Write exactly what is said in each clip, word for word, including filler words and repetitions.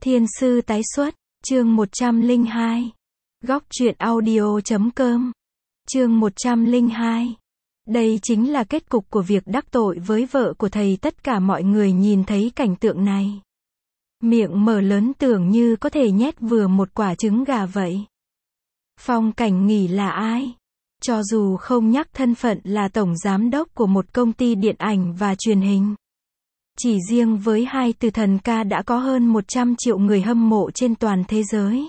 Thiên sư tái xuất, chương một trăm lẻ hai. Góc truyện audio chấm com. Chương một trăm lẻ hai. Đây chính là kết cục của việc đắc tội với vợ của thầy. Tất cả mọi người nhìn thấy cảnh tượng này, miệng mở lớn tưởng như có thể nhét vừa một quả trứng gà vậy. Phong Cảnh Nghỉ là ai? Cho dù không nhắc thân phận là tổng giám đốc của một công ty điện ảnh và truyền hình, chỉ riêng với hai từ thần ca đã có hơn một trăm triệu người hâm mộ trên toàn thế giới.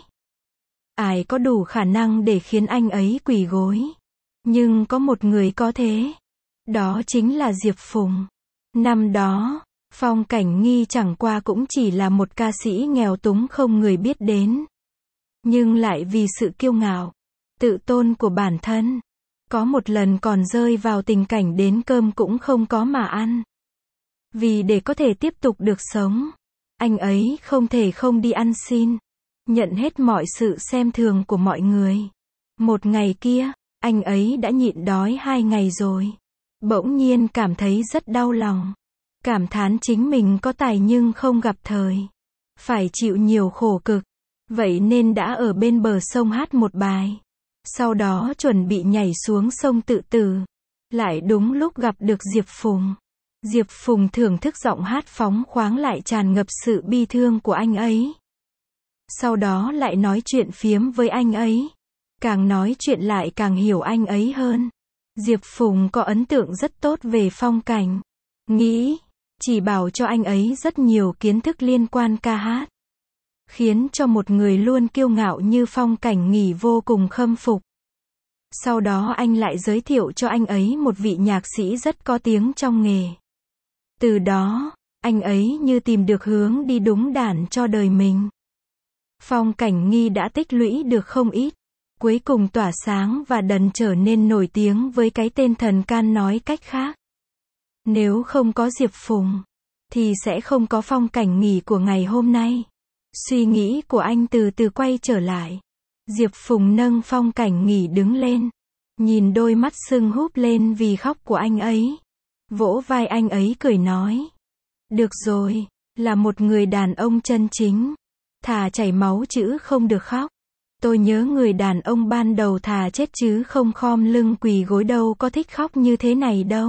Ai có đủ khả năng để khiến anh ấy quỳ gối? Nhưng có một người có thế. Đó chính là Diệp Phùng. Năm đó, Phong Cảnh Nghi chẳng qua cũng chỉ là một ca sĩ nghèo túng không người biết đến. Nhưng lại vì sự kiêu ngạo, tự tôn của bản thân, có một lần còn rơi vào tình cảnh đến cơm cũng không có mà ăn. Vì để có thể tiếp tục được sống, anh ấy không thể không đi ăn xin, nhận hết mọi sự xem thường của mọi người. Một ngày kia, anh ấy đã nhịn đói hai ngày rồi. Bỗng nhiên cảm thấy rất đau lòng. Cảm thán chính mình có tài nhưng không gặp thời. Phải chịu nhiều khổ cực. Vậy nên đã ở bên bờ sông hát một bài. Sau đó chuẩn bị nhảy xuống sông tự tử. Lại đúng lúc gặp được Diệp Phùng. Diệp Phùng thưởng thức giọng hát phóng khoáng lại tràn ngập sự bi thương của anh ấy. Sau đó lại nói chuyện phiếm với anh ấy. Càng nói chuyện lại càng hiểu anh ấy hơn. Diệp Phùng có ấn tượng rất tốt về Phong Cảnh Nghĩ, chỉ bảo cho anh ấy rất nhiều kiến thức liên quan ca hát, khiến cho một người luôn kiêu ngạo như Phong Cảnh Nghỉ vô cùng khâm phục. Sau đó anh lại giới thiệu cho anh ấy một vị nhạc sĩ rất có tiếng trong nghề. Từ đó, anh ấy như tìm được hướng đi đúng đắn cho đời mình. Phong Cảnh Nghi đã tích lũy được không ít, cuối cùng tỏa sáng và dần trở nên nổi tiếng với cái tên thần can. Nói cách khác, nếu không có Diệp Phùng, thì sẽ không có Phong Cảnh Nghỉ của ngày hôm nay. Suy nghĩ của anh từ từ quay trở lại. Diệp Phùng nâng Phong Cảnh Nghỉ đứng lên, nhìn đôi mắt sưng húp lên vì khóc của anh ấy, vỗ vai anh ấy cười nói: được rồi, là một người đàn ông chân chính, thà chảy máu chứ không được khóc. Tôi nhớ người đàn ông ban đầu thà chết chứ không khom lưng quỳ gối, đâu có thích khóc như thế này đâu.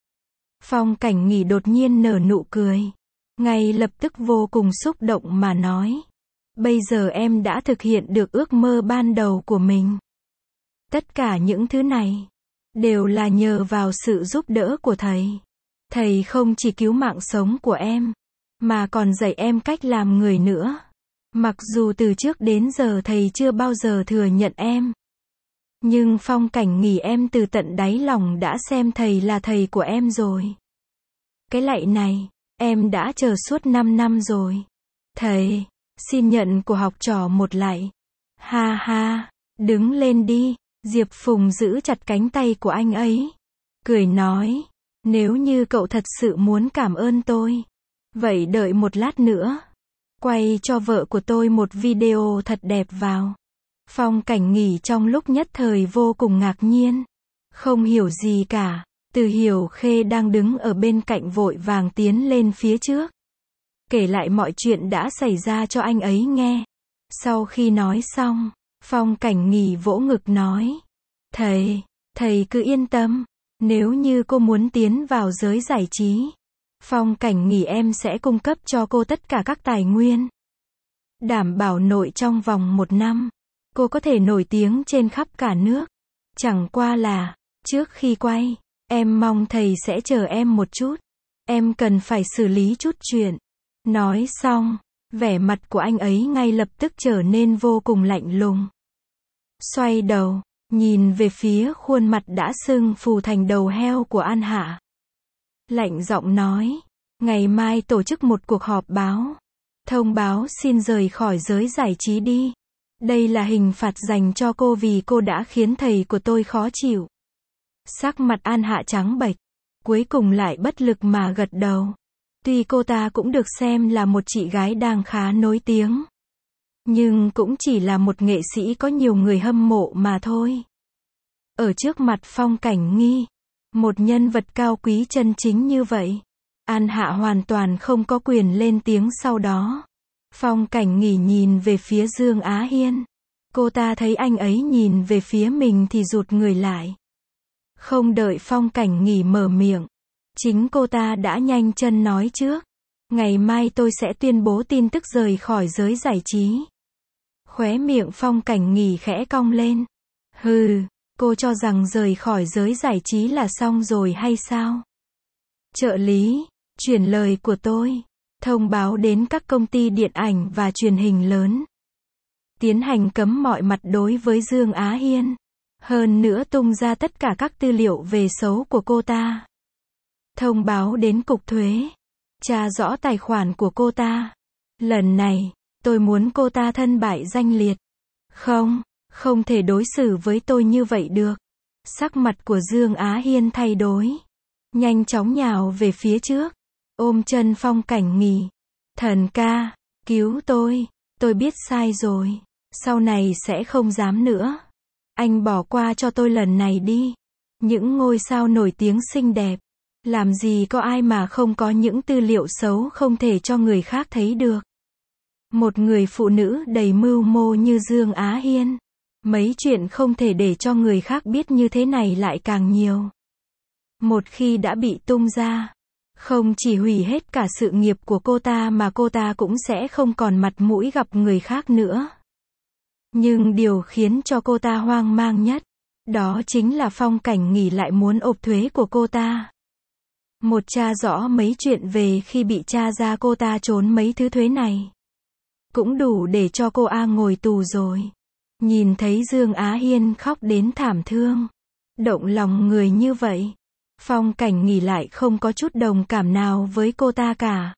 Phong Cảnh Nghỉ đột nhiên nở nụ cười, ngay lập tức vô cùng xúc động mà nói: bây giờ em đã thực hiện được ước mơ ban đầu của mình. Tất cả những thứ này đều là nhờ vào sự giúp đỡ của thầy. Thầy không chỉ cứu mạng sống của em, mà còn dạy em cách làm người nữa. Mặc dù từ trước đến giờ thầy chưa bao giờ thừa nhận em, nhưng Phong Cảnh Nghỉ, em từ tận đáy lòng đã xem thầy là thầy của em rồi. Cái lạy này, em đã chờ suốt năm năm rồi. Thầy, xin nhận của học trò một lạy. Ha ha, đứng lên đi. Diệp Phùng giữ chặt cánh tay của anh ấy, cười nói: nếu như cậu thật sự muốn cảm ơn tôi, vậy đợi một lát nữa, quay cho vợ của tôi một video thật đẹp vào. Phong Cảnh Nghỉ trong lúc nhất thời vô cùng ngạc nhiên, không hiểu gì cả. Từ Hiểu Khê đang đứng ở bên cạnh vội vàng tiến lên phía trước, kể lại mọi chuyện đã xảy ra cho anh ấy nghe. Sau khi nói xong, Phong Cảnh Nghỉ vỗ ngực nói: thầy, thầy cứ yên tâm, nếu như cô muốn tiến vào giới giải trí, Phong Cảnh Nghỉ em sẽ cung cấp cho cô tất cả các tài nguyên, đảm bảo nội trong vòng một năm, cô có thể nổi tiếng trên khắp cả nước. Chẳng qua là, trước khi quay, em mong thầy sẽ chờ em một chút, em cần phải xử lý chút chuyện. Nói xong, vẻ mặt của anh ấy ngay lập tức trở nên vô cùng lạnh lùng. Xoay đầu, nhìn về phía khuôn mặt đã sưng phù thành đầu heo của An Hạ. Lạnh giọng nói: ngày mai tổ chức một cuộc họp báo, thông báo xin rời khỏi giới giải trí đi. Đây là hình phạt dành cho cô vì cô đã khiến thầy của tôi khó chịu. Sắc mặt An Hạ trắng bệch, cuối cùng lại bất lực mà gật đầu. Tuy cô ta cũng được xem là một chị gái đang khá nổi tiếng, nhưng cũng chỉ là một nghệ sĩ có nhiều người hâm mộ mà thôi. Ở trước mặt Phong Cảnh Nghi, một nhân vật cao quý chân chính như vậy, An Hạ hoàn toàn không có quyền lên tiếng sau đó. Phong Cảnh Nghỉ nhìn về phía Dương Á Hiên. Cô ta thấy anh ấy nhìn về phía mình thì rụt người lại. Không đợi Phong Cảnh Nghỉ mở miệng, chính cô ta đã nhanh chân nói trước. Ngày mai tôi sẽ tuyên bố tin tức rời khỏi giới giải trí. Khóe miệng Phong Cảnh Nghỉ khẽ cong lên. Hừ, cô cho rằng rời khỏi giới giải trí là xong rồi hay sao? Trợ lý, chuyển lời của tôi. Thông báo đến các công ty điện ảnh và truyền hình lớn. Tiến hành cấm mọi mặt đối với Dương Á Hiên. Hơn nữa tung ra tất cả các tư liệu về xấu của cô ta. Thông báo đến Cục Thuế. Tra rõ tài khoản của cô ta. Lần này, tôi muốn cô ta thân bại danh liệt. Không, không thể đối xử với tôi như vậy được. Sắc mặt của Dương Á Hiên thay đổi. Nhanh chóng nhào về phía trước. Ôm chân Phong Cảnh Nghỉ. Thần ca, cứu tôi. Tôi biết sai rồi. Sau này sẽ không dám nữa. Anh bỏ qua cho tôi lần này đi. Những ngôi sao nổi tiếng xinh đẹp. Làm gì có ai mà không có những tư liệu xấu không thể cho người khác thấy được. Một người phụ nữ đầy mưu mô như Dương Á Hiên. Mấy chuyện không thể để cho người khác biết như thế này lại càng nhiều. Một khi đã bị tung ra, không chỉ hủy hết cả sự nghiệp của cô ta mà cô ta cũng sẽ không còn mặt mũi gặp người khác nữa. Nhưng điều khiến cho cô ta hoang mang nhất, đó chính là Phong Cảnh Nghỉ lại muốn ộp thuế của cô ta. Một tra rõ mấy chuyện về khi bị tra ra cô ta trốn mấy thứ thuế này. Cũng đủ để cho cô A ngồi tù rồi. Nhìn thấy Dương Á Hiên khóc đến thảm thương. Động lòng người như vậy. Phong Cảnh Nghỉ lại không có chút đồng cảm nào với cô ta cả.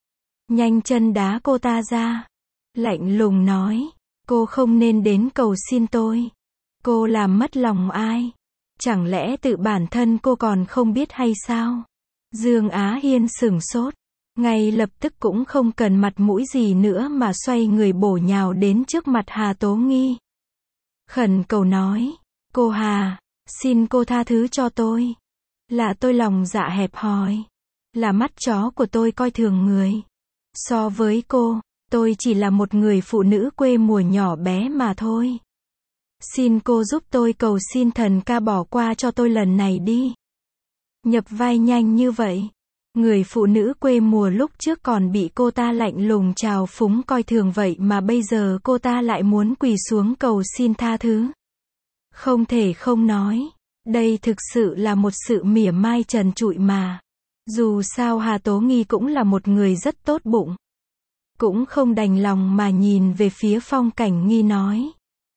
Nhanh chân đá cô ta ra. Lạnh lùng nói. Cô không nên đến cầu xin tôi. Cô làm mất lòng ai? Chẳng lẽ tự bản thân cô còn không biết hay sao? Dương Á Hiên sửng sốt. Ngay lập tức cũng không cần mặt mũi gì nữa mà xoay người bổ nhào đến trước mặt Hà Tố Nghi. Khẩn cầu nói. Cô Hà, xin cô tha thứ cho tôi. Là tôi lòng dạ hẹp hòi. Là mắt chó của tôi coi thường người. So với cô, tôi chỉ là một người phụ nữ quê mùa nhỏ bé mà thôi. Xin cô giúp tôi cầu xin thần ca bỏ qua cho tôi lần này đi. Nhập vai nhanh như vậy. Người phụ nữ quê mùa lúc trước còn bị cô ta lạnh lùng trào phúng coi thường vậy mà bây giờ cô ta lại muốn quỳ xuống cầu xin tha thứ. Không thể không nói. Đây thực sự là một sự mỉa mai trần trụi mà. Dù sao Hà Tố Nghi cũng là một người rất tốt bụng. Cũng không đành lòng mà nhìn về phía Phong Cảnh Nghi nói.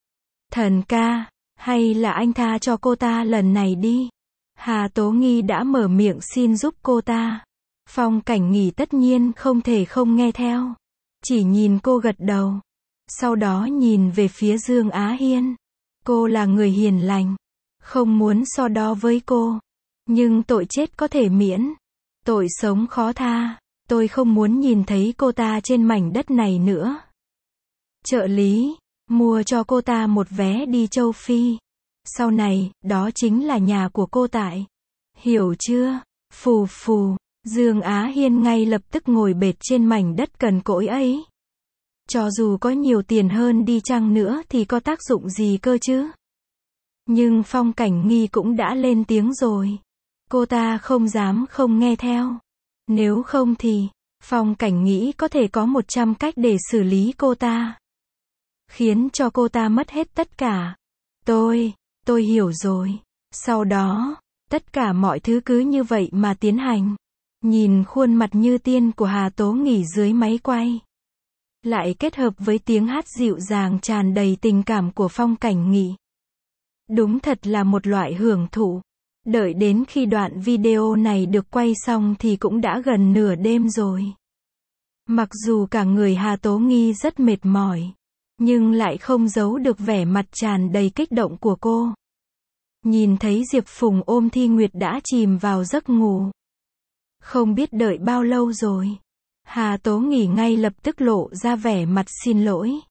Thần ca, hay là anh tha cho cô ta lần này đi. Hà Tố Nghi đã mở miệng xin giúp cô ta. Phong Cảnh Nghỉ tất nhiên không thể không nghe theo. Chỉ nhìn cô gật đầu. Sau đó nhìn về phía Dương Á Hiên. Cô là người hiền lành. Không muốn so đo với cô. Nhưng tội chết có thể miễn. Tội sống khó tha. Tôi không muốn nhìn thấy cô ta trên mảnh đất này nữa. Trợ lý, mua cho cô ta một vé đi châu Phi. Sau này, đó chính là nhà của cô tại. Hiểu chưa? Phù phù. Dương Á Hiên ngay lập tức ngồi bệt trên mảnh đất cằn cỗi ấy. Cho dù có nhiều tiền hơn đi chăng nữa thì có tác dụng gì cơ chứ? Nhưng Phong Cảnh Nghi cũng đã lên tiếng rồi. Cô ta không dám không nghe theo. Nếu không thì, Phong Cảnh nghĩ có thể có một trăm cách để xử lý cô ta. Khiến cho cô ta mất hết tất cả. Tôi, tôi hiểu rồi. Sau đó, tất cả mọi thứ cứ như vậy mà tiến hành. Nhìn khuôn mặt như tiên của Hà Tố Nghi dưới máy quay. Lại kết hợp với tiếng hát dịu dàng tràn đầy tình cảm của Phong Cảnh Nghỉ. Đúng thật là một loại hưởng thụ. Đợi đến khi đoạn video này được quay xong thì cũng đã gần nửa đêm rồi. Mặc dù cả người Hà Tố Nghi rất mệt mỏi, nhưng lại không giấu được vẻ mặt tràn đầy kích động của cô. Nhìn thấy Diệp Phùng ôm Thi Nguyệt đã chìm vào giấc ngủ. Không biết đợi bao lâu rồi. Hà Tố Nghi ngay lập tức lộ ra vẻ mặt xin lỗi.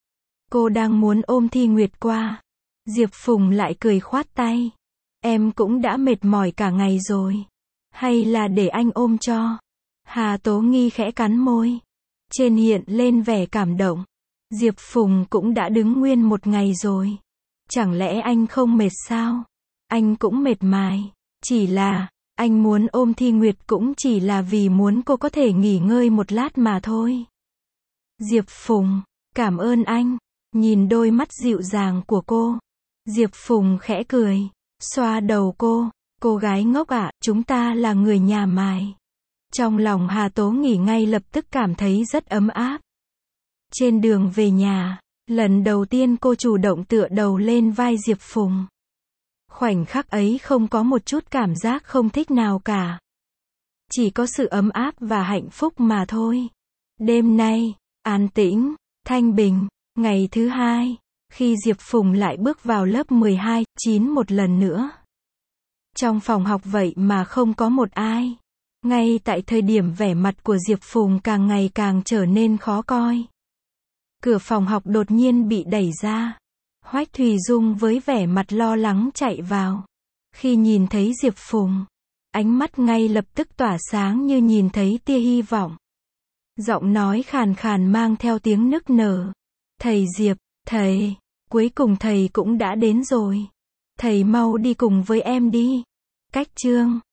Cô đang muốn ôm Thi Nguyệt qua. Diệp Phùng lại cười khoát tay. Em cũng đã mệt mỏi cả ngày rồi. Hay là để anh ôm cho. Hà Tố Nghi khẽ cắn môi. trên hiện lên vẻ cảm động. Diệp Phùng cũng đã đứng nguyên một ngày rồi. Chẳng lẽ anh không mệt sao? Anh cũng mệt mài. Chỉ là, anh muốn ôm Thi Nguyệt cũng chỉ là vì muốn cô có thể nghỉ ngơi một lát mà thôi. Diệp Phùng, cảm ơn anh. Nhìn đôi mắt dịu dàng của cô, Diệp Phùng khẽ cười, xoa đầu cô. Cô gái ngốc ạ, chúng ta là người nhà mài. Trong lòng Hà Tố Nghỉ ngay lập tức cảm thấy rất ấm áp. Trên đường về nhà, lần đầu tiên cô chủ động tựa đầu lên vai Diệp Phùng. Khoảnh khắc ấy không có một chút cảm giác không thích nào cả. Chỉ có sự ấm áp và hạnh phúc mà thôi. Đêm nay, an tĩnh, thanh bình, ngày thứ hai, khi Diệp Phùng lại bước vào lớp mười hai, chín một lần nữa. Trong phòng học vậy mà không có một ai. Ngay tại thời điểm vẻ mặt của Diệp Phùng càng ngày càng trở nên khó coi. Cửa phòng học đột nhiên bị đẩy ra. Hoách Thùy Dung với vẻ mặt lo lắng chạy vào. Khi nhìn thấy Diệp Phùng, ánh mắt ngay lập tức tỏa sáng như nhìn thấy tia hy vọng. Giọng nói khàn khàn mang theo tiếng nức nở. Thầy Diệp, thầy, cuối cùng thầy cũng đã đến rồi. Thầy mau đi cùng với em đi. Cách chương